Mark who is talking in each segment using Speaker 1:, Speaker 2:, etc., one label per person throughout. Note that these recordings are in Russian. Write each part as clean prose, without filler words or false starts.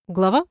Speaker 1: Глава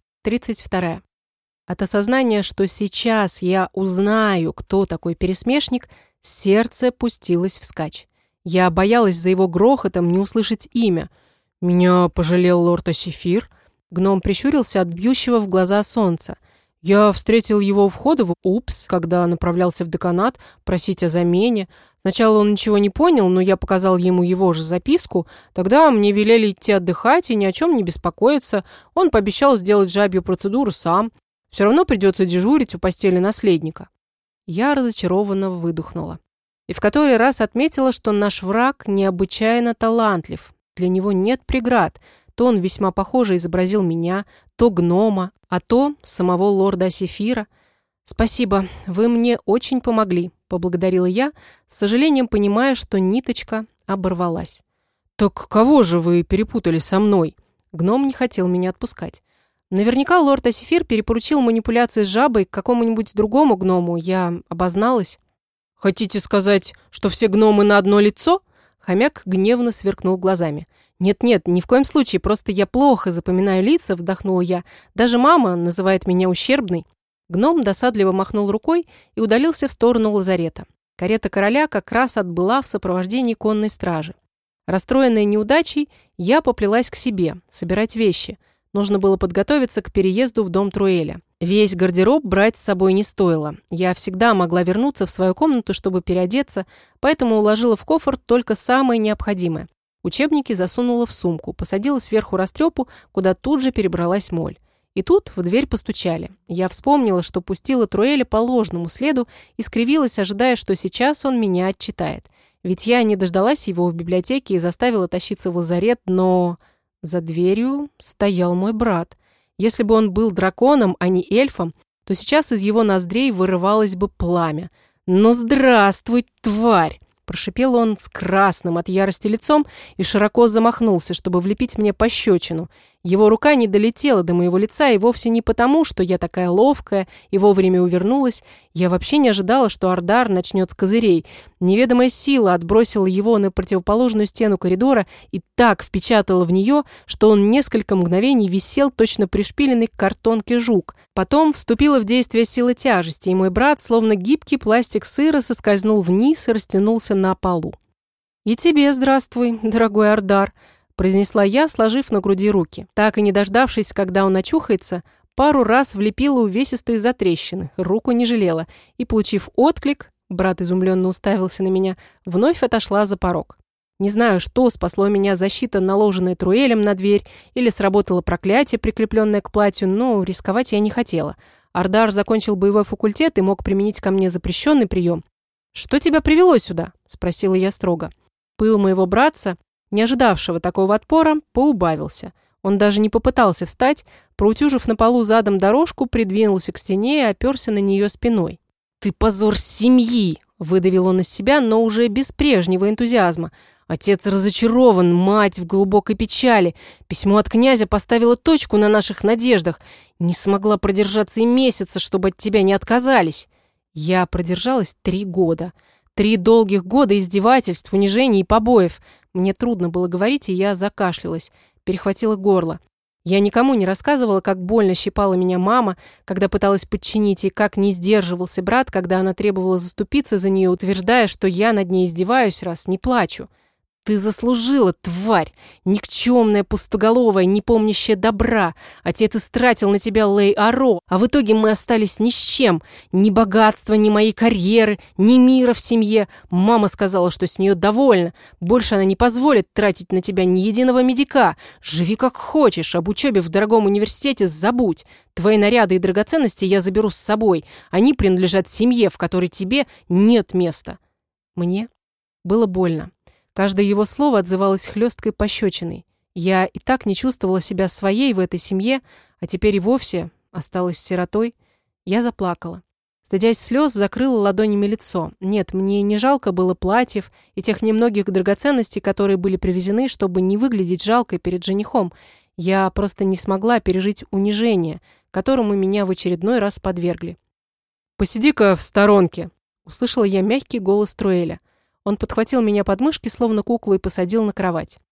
Speaker 1: 32. От осознания, что сейчас я узнаю, кто такой пересмешник, сердце пустилось вскачь. Я боялась за его грохотом не услышать имя. «Меня пожалел лорд Асифир?» Гном прищурился от бьющего в глаза солнца. «Я встретил его у входа в УПС, когда направлялся в деканат просить о замене. Сначала он ничего не понял, но я показал ему его же записку. Тогда мне велели идти отдыхать и ни о чем не беспокоиться. Он пообещал сделать жабью процедуру сам. Все равно придется дежурить у постели наследника». Я разочарованно выдохнула. И в который раз отметила, что наш враг необычайно талантлив. Для него нет преград. То он весьма похоже изобразил меня, то гнома, а то самого лорда Асифира. «Спасибо, вы мне очень помогли», – поблагодарила я, с сожалением понимая, что ниточка оборвалась. «Так кого же вы перепутали со мной?» Гном не хотел меня отпускать. Наверняка лорд Асифир перепоручил манипуляции с жабой к какому-нибудь другому гному. Я обозналась. «Хотите сказать, что все гномы на одно лицо?» Хомяк гневно сверкнул глазами. «Нет-нет, ни в коем случае, просто я плохо запоминаю лица», вздохнула я. «Даже мама называет меня ущербной». Гном досадливо махнул рукой и удалился в сторону лазарета. Карета короля как раз отбыла в сопровождении конной стражи. Расстроенная неудачей, я поплелась к себе, собирать вещи. Нужно было подготовиться к переезду в дом Труэля. Весь гардероб брать с собой не стоило. Я всегда могла вернуться в свою комнату, чтобы переодеться, поэтому уложила в кофр только самое необходимое. Учебники засунула в сумку, посадила сверху растрепу, куда тут же перебралась моль. И тут в дверь постучали. Я вспомнила, что пустила Труэля по ложному следу и скривилась, ожидая, что сейчас он меня отчитает. Ведь я не дождалась его в библиотеке и заставила тащиться в лазарет, но... За дверью стоял мой брат. Если бы он был драконом, а не эльфом, то сейчас из его ноздрей вырывалось бы пламя. «Ну, здравствуй, тварь!» Прошипел он с красным от ярости лицом и широко замахнулся, чтобы влепить мне пощечину. Его рука не долетела до моего лица, и вовсе не потому, что я такая ловкая и вовремя увернулась. Я вообще не ожидала, что Ардар начнет с козырей. Неведомая сила отбросила его на противоположную стену коридора и так впечатала в нее, что он несколько мгновений висел, точно пришпиленный к картонке жук. Потом вступила в действие сила тяжести, и мой брат, словно гибкий пластик сыра, соскользнул вниз и растянулся на полу. «И тебе здравствуй, дорогой Ардар», произнесла я, сложив на груди руки. Так и не дождавшись, когда он очухается, пару раз влепила увесистые затрещины, руку не жалела, и, получив отклик, брат изумленно уставился на меня, вновь отошла за порог. Не знаю, что спасло меня, защита, наложенная Труэлем на дверь, или сработало проклятие, прикрепленное к платью, но рисковать я не хотела. Ардар закончил боевой факультет и мог применить ко мне запрещенный прием. «Что тебя привело сюда?» – спросила я строго. Пыл моего братца, не ожидавшего такого отпора, поубавился. Он даже не попытался встать, проутюжив на полу задом дорожку, придвинулся к стене и оперся на нее спиной. «Ты позор семьи!» – выдавил он из себя, но уже без прежнего энтузиазма. «Отец разочарован, мать в глубокой печали. Письмо от князя поставило точку на наших надеждах. Не смогла продержаться и месяца, чтобы от тебя не отказались». Я продержалась 3 года. 3 долгих года издевательств, унижений и побоев. Мне трудно было говорить, и я закашлялась, перехватила горло. Я никому не рассказывала, как больно щипала меня мама, когда пыталась подчинить, и как не сдерживался брат, когда она требовала заступиться за нее, утверждая, что я над ней издеваюсь, раз не плачу. «Ты заслужила, тварь! Никчемная, пустоголовая, не помнящая добра! Отец истратил на тебя Лей-Аро, а в итоге мы остались ни с чем. Ни богатства, ни моей карьеры, ни мира в семье. Мама сказала, что с нее довольна. Больше она не позволит тратить на тебя ни единого медика. Живи как хочешь, об учебе в дорогом университете забудь. Твои наряды и драгоценности я заберу с собой. Они принадлежат семье, в которой тебе нет места». Мне было больно. Каждое его слово отзывалось хлесткой пощечиной. Я и так не чувствовала себя своей в этой семье, а теперь и вовсе осталась сиротой. Я заплакала. Стыдясь слез, закрыла ладонями лицо. Нет, мне не жалко было платьев и тех немногих драгоценностей, которые были привезены, чтобы не выглядеть жалкой перед женихом. Я просто не смогла пережить унижение, которому меня в очередной раз подвергли. «Посиди-ка в сторонке», — услышала я мягкий голос Труэля. Он подхватил меня под мышки, словно куклу, и посадил на кровать.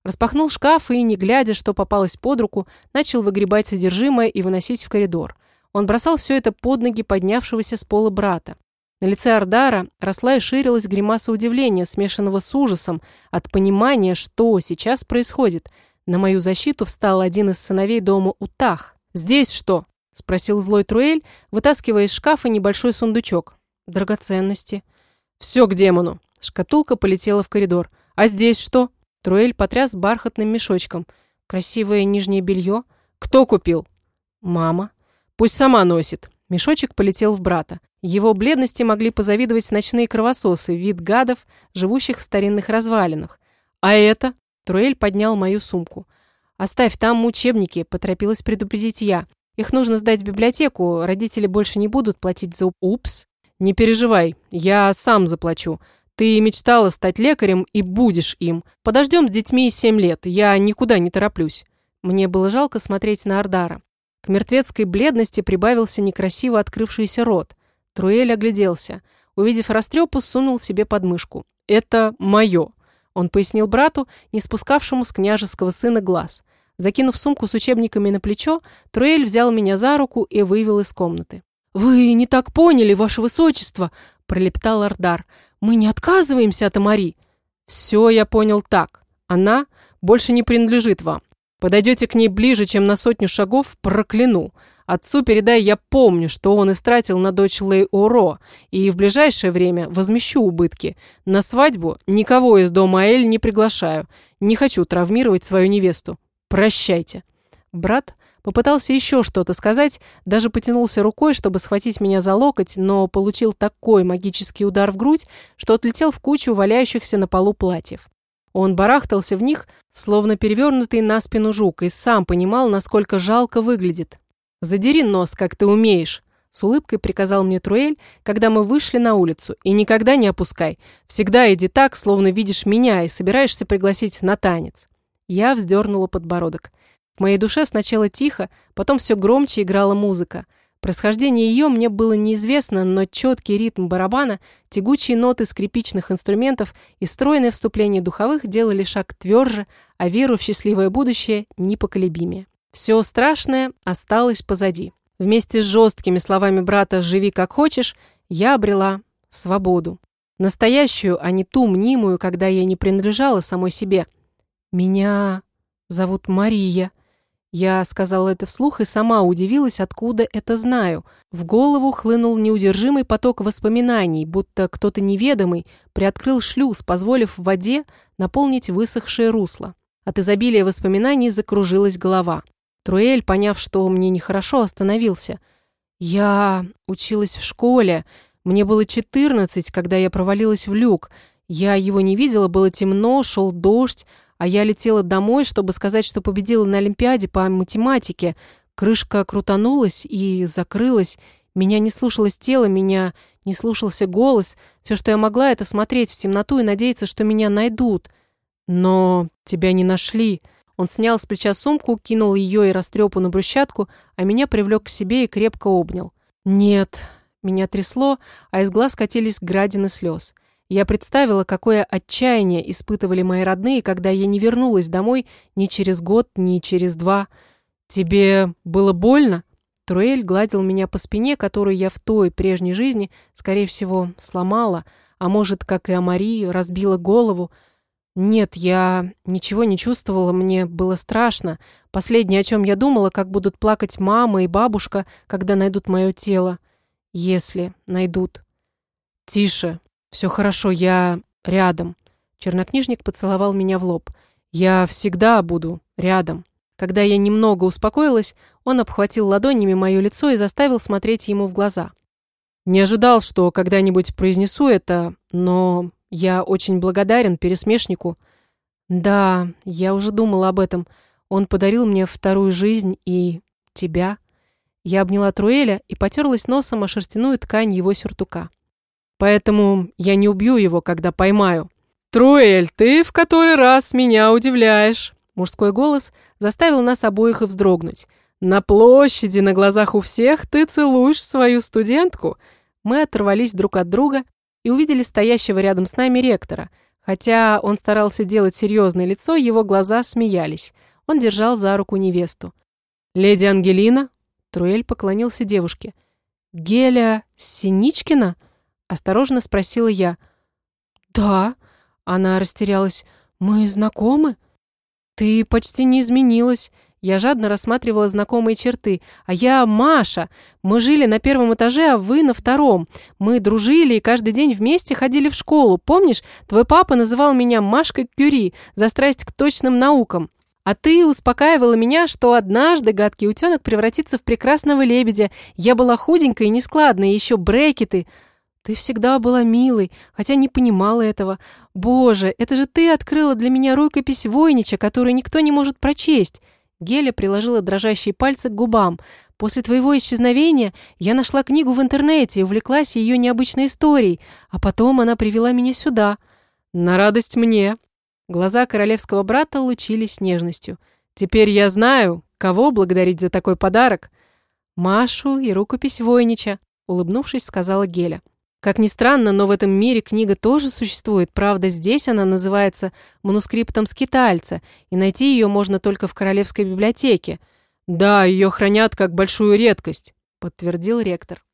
Speaker 1: Распахнул шкаф и, не глядя, что попалось под руку, начал выгребать содержимое и выносить в коридор. Он бросал все это под ноги поднявшегося с пола брата. На лице Ардара росла и ширилась гримаса удивления, смешанного с ужасом, от понимания, что сейчас происходит. На мою защиту встал один из сыновей дома Утах. «Здесь что?» – спросил злой Труэль, вытаскивая из шкафа небольшой сундучок. «Драгоценности». «Все к демону!» Шкатулка полетела в коридор. «А здесь что?» Труэль потряс бархатным мешочком. «Красивое нижнее белье». «Кто купил?» «Мама». «Пусть сама носит». Мешочек полетел в брата. Его бледности могли позавидовать ночные кровососы, вид гадов, живущих в старинных развалинах. «А это?» Труэль поднял мою сумку. «Оставь там учебники», — поторопилась предупредить я. «Их нужно сдать в библиотеку, родители больше не будут платить за...» «Упс, не переживай, я сам заплачу. Ты мечтала стать лекарем и будешь им. Подождем с детьми 7 лет, я никуда не тороплюсь». Мне было жалко смотреть на Ардара. К мертвецкой бледности прибавился некрасиво открывшийся рот. Труэль огляделся. Увидев растрепу, сунул себе под мышку. «Это мое», — он пояснил брату, не спускавшему с княжеского сына глаз. Закинув сумку с учебниками на плечо, Труэль взял меня за руку и вывел из комнаты. «Вы не так поняли, ваше высочество», — пролептал Ардар. «Мы не отказываемся от Амари». «Все я понял так. Она больше не принадлежит вам. Подойдете к ней ближе, чем на 100 шагов, прокляну. Отцу передай, я помню, что он истратил на дочь Лей-Оро, и в ближайшее время возмещу убытки. На свадьбу никого из дома Аэль не приглашаю. Не хочу травмировать свою невесту. Прощайте». Брат попытался еще что-то сказать, даже потянулся рукой, чтобы схватить меня за локоть, но получил такой магический удар в грудь, что отлетел в кучу валяющихся на полу платьев. Он барахтался в них, словно перевернутый на спину жук, и сам понимал, насколько жалко выглядит. «Задери нос, как ты умеешь», — с улыбкой приказал мне Труэль, когда мы вышли на улицу. «И никогда не опускай. Всегда иди так, словно видишь меня и собираешься пригласить на танец». Я вздернула подбородок. В моей душе сначала тихо, потом все громче играла музыка. Происхождение ее мне было неизвестно, но четкий ритм барабана, тягучие ноты скрипичных инструментов и стройное вступление духовых делали шаг тверже, а веру в счастливое будущее непоколебимее. Все страшное осталось позади. Вместе с жесткими словами брата «живи как хочешь» я обрела свободу. Настоящую, а не ту мнимую, когда я не принадлежала самой себе. «Меня зовут Мария». Я сказала это вслух и сама удивилась, откуда это знаю. В голову хлынул неудержимый поток воспоминаний, будто кто-то неведомый приоткрыл шлюз, позволив в воде наполнить высохшее русло. От изобилия воспоминаний закружилась голова. Труэль, поняв, что мне нехорошо, остановился. «Я училась в школе. Мне было 14, когда я провалилась в люк. Я его не видела, было темно, шел дождь. А я летела домой, чтобы сказать, что победила на Олимпиаде по математике. Крышка крутанулась и закрылась. Меня не слушалось тело, меня не слушался голос. Все, что я могла, это смотреть в темноту и надеяться, что меня найдут. Но тебя не нашли». Он снял с плеча сумку, кинул ее и растрепу на брусчатку, а меня привлек к себе и крепко обнял. «Нет». Меня трясло, а из глаз катились градины слез. Я представила, какое отчаяние испытывали мои родные, когда я не вернулась домой ни через год, ни через 2. «Тебе было больно?» Труэль гладил меня по спине, которую я в той прежней жизни, скорее всего, сломала, а может, как и Амари, разбила голову. «Нет, я ничего не чувствовала, мне было страшно. Последнее, о чем я думала, как будут плакать мама и бабушка, когда найдут мое тело. Если найдут». «Тише. Все хорошо, я рядом». Чернокнижник поцеловал меня в лоб. «Я всегда буду рядом». Когда я немного успокоилась, он обхватил ладонями мое лицо и заставил смотреть ему в глаза. «Не ожидал, что когда-нибудь произнесу это, но я очень благодарен пересмешнику». «Да, я уже думала об этом. Он подарил мне вторую жизнь и тебя». Я обняла Труэля и потерлась носом о шерстяную ткань его сюртука. «Поэтому я не убью его, когда поймаю». «Труэль, ты в который раз меня удивляешь!» Мужской голос заставил нас обоих и вздрогнуть. «На площади, на глазах у всех, ты целуешь свою студентку». Мы оторвались друг от друга и увидели стоящего рядом с нами ректора. Хотя он старался делать серьезное лицо, его глаза смеялись. Он держал за руку невесту. «Леди Ангелина?» Труэль поклонился девушке. «Геля Синичкина?» Осторожно спросила я. «Да», — она растерялась. «Мы знакомы?» «Ты почти не изменилась». Я жадно рассматривала знакомые черты. «А я Маша. Мы жили на первом этаже, а вы на втором. Мы дружили и каждый день вместе ходили в школу. Помнишь, твой папа называл меня Машкой Кюри за страсть к точным наукам. А ты успокаивала меня, что однажды гадкий утенок превратится в прекрасного лебедя. Я была худенькая и нескладная, и еще брекеты. Ты всегда была милой, хотя не понимала этого. Боже, это же ты открыла для меня рукопись Войнича, которую никто не может прочесть». Геля приложила дрожащие пальцы к губам. «После твоего исчезновения я нашла книгу в интернете и увлеклась ее необычной историей, а потом она привела меня сюда. На радость мне». Глаза королевского брата лучились нежностью. «Теперь я знаю, кого благодарить за такой подарок». «Машу и рукопись Войнича», — улыбнувшись, сказала Геля. Как ни странно, но в этом мире книга тоже существует. Правда, здесь она называется манускриптом скитальца, и найти ее можно только в Королевской библиотеке. «Да, ее хранят как большую редкость», — подтвердил ректор.